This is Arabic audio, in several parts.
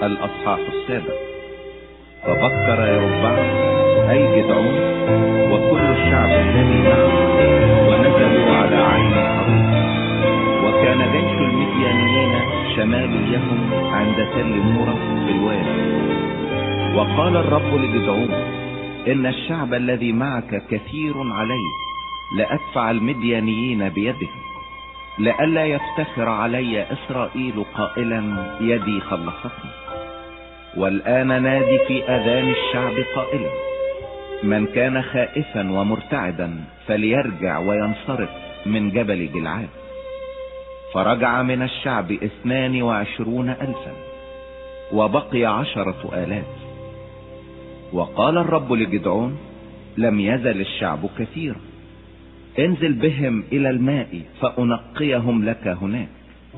الأصحاح 7. فبكر يربعم أي جدعون وكل الشعب الذي معه ونزلوا على عين حرون. وكان جيش المديانيين شماليهم عند تل مورة في الوادي. وقال الرب لجدعون: إن الشعب الذي معك كثير علي، لأدفع المديانيين بيدهم، لئلا يفتخر علي إسرائيل قائلا يدي خلصتني. والآن نادي في أذان الشعب قائلا: من كان خائفا ومرتعدا فليرجع وينصرف من جبل جلعاد. فرجع من الشعب 22,000 وبقي 10,000. وقال الرب لجدعون: لم يزل الشعب كثيرا، انزل بهم الى الماء فانقيهم لك هناك.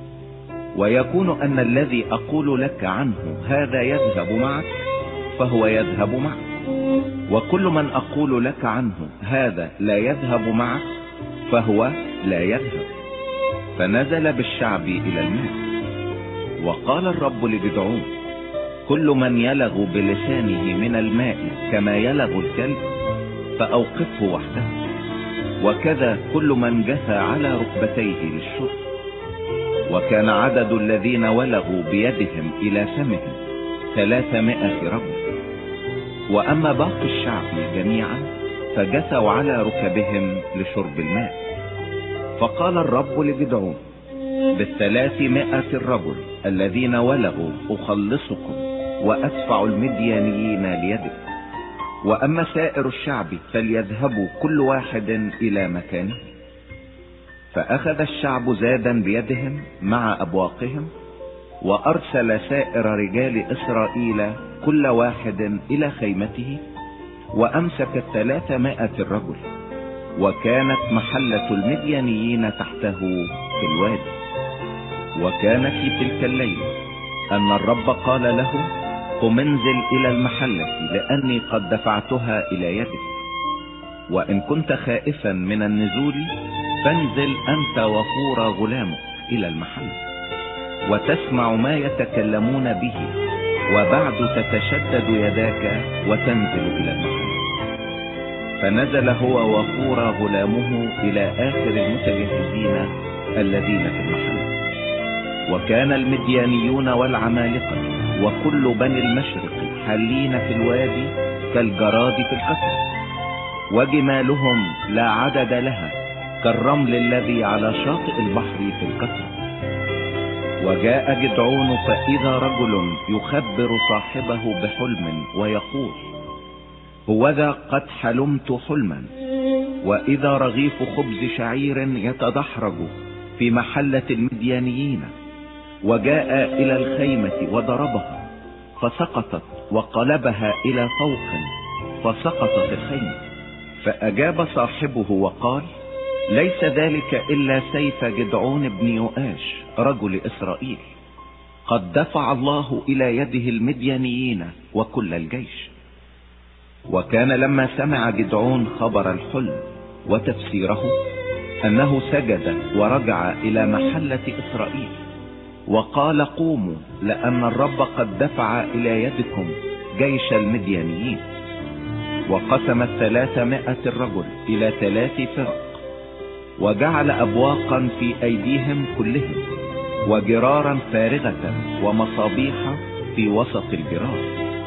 ويكون ان الذي اقول لك عنه هذا يذهب معك فهو يذهب معك، وكل من اقول لك عنه هذا لا يذهب معك فهو لا يذهب. فنزل بالشعب الى الماء. وقال الرب لجدعون: كل من يلغ بلسانه من الماء كما يلغ الكلب فأوقفه وحده. وكذا كل من جثى على ركبتيه للشرب. وكان عدد الذين ولغوا بيدهم إلى فمهم 300 رجل. وأما باقي الشعب جميعا فجثوا على ركبهم لشرب الماء. فقال الرب لجدعون: ب300 الرجل الذين ولغوا أخلصكم وأدفع المديانيين ليدكم. وأما سائر الشعب فليذهبوا كل واحد إلى مكانه. فأخذ الشعب زادا بيدهم مع أبواقهم، وأرسل سائر رجال إسرائيل كل واحد إلى خيمته، وأمسك 300 الرجل. وكانت محلة المديانيين تحته في الوادي. وكان في تلك الليلة أن الرب قال له: قم انزل إلى المحلة لأني قد دفعتها إلى يدك. وإن كنت خائفا من النزول فانزل أنت وفور غلامك إلى المحلة وتسمع ما يتكلمون به، وبعد تتشدد يداك وتنزل إلى المحلة. فنزل هو وفور غلامه إلى آخر المتجهزين الذين في المحلة. وكان المديانيون والعمالقة وكل بني المشرق حالين في الوادي كالجراد في القتل، وجمالهم لا عدد لها كالرمل الذي على شاطئ البحر في القتل. وجاء جدعون فإذا رجل يخبر صاحبه بحلم ويقول: هوذا قد حلمت حلما، وإذا رغيف خبز شعير يتدحرج في محلة المديانيين، وجاء إلى الخيمة وضربها فسقطت، وقلبها إلى فوق فسقطت الخيمة. فأجاب صاحبه وقال: ليس ذلك إلا سيف جدعون بن يؤاش رجل إسرائيل، قد دفع الله إلى يده المديانيين وكل الجيش. وكان لما سمع جدعون خبر الحلم وتفسيره أنه سجد ورجع إلى محلة إسرائيل وقال: قوموا، لأن الرب قد دفع إلى يدكم جيش المديانيين. وقسم 300 الرجل إلى 3 فرق، وجعل أبواقا في أيديهم كلهم، وجرارا فارغة ومصابيح في وسط الجرار.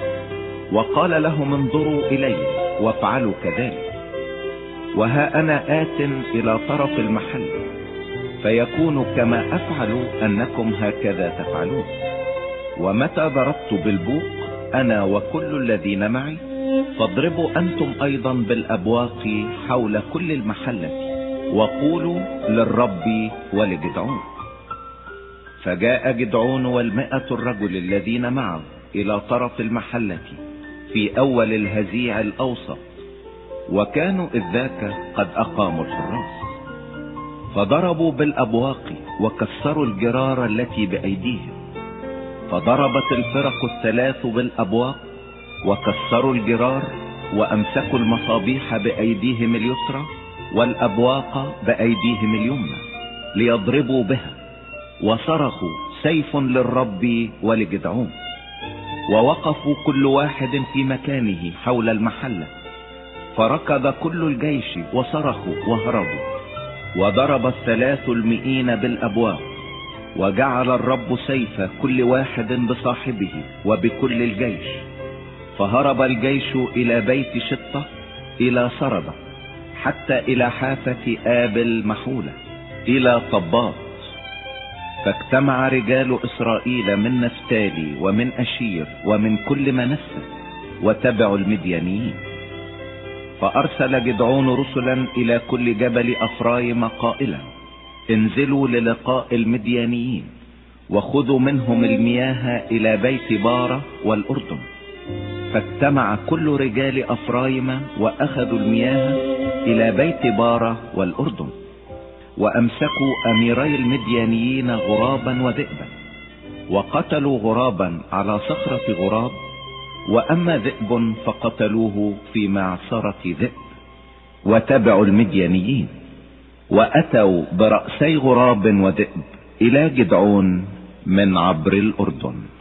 وقال لهم: انظروا إلي وافعلوا كذلك. وها أنا آت إلى طرف المحل، فيكون كما أفعل أنكم هكذا تفعلون. ومتى ضربت بالبوق أنا وكل الذين معي، فاضربوا أنتم أيضا بالأبواق حول كل المحلة، وقولوا للرب ولجدعون. فجاء جدعون 100 الرجل الذين معه إلى طرف المحلة في أول الهزيع الأوسط، وكانوا إذ ذاك قد أقاموا الحراس. فضربوا بالأبواق وكسروا الجرار التي بأيديهم. فضربت الفرق 3 بالأبواق وكسروا الجرار، وأمسكوا المصابيح بأيديهم اليسرى والأبواق بأيديهم اليمنى ليضربوا بها، وصرخوا: سيف للرب ولجدعون. ووقفوا كل واحد في مكانه حول المحلة، فركض كل الجيش وصرخوا وهربوا، وضرب 300 بالأبواب، وجعل الرب سيف كل واحد بصاحبه وبكل الجيش، فهرب الجيش إلى بيت شطة إلى سردة، حتى إلى حافة آبل محولة إلى طباط. فاجتمع رجال إسرائيل من نفتالي ومن أشير ومن كل منسى وتبعوا المديانيين. فأرسل جدعون رسلا إلى كل جبل أفرايم قائلا: انزلوا للقاء المديانيين وخذوا منهم المياه إلى بيت بارة والأردن. فاجتمع كل رجال أفرايم وأخذوا المياه إلى بيت بارة والأردن، وأمسكوا أميري المديانيين غرابا وذئبا، وقتلوا غرابا على صخرة غراب، وأما ذئب فقتلوه في معصرة ذئب. وتبعوا المديانيين وأتوا برأسي غراب وذئب إلى جدعون من عبر الأردن.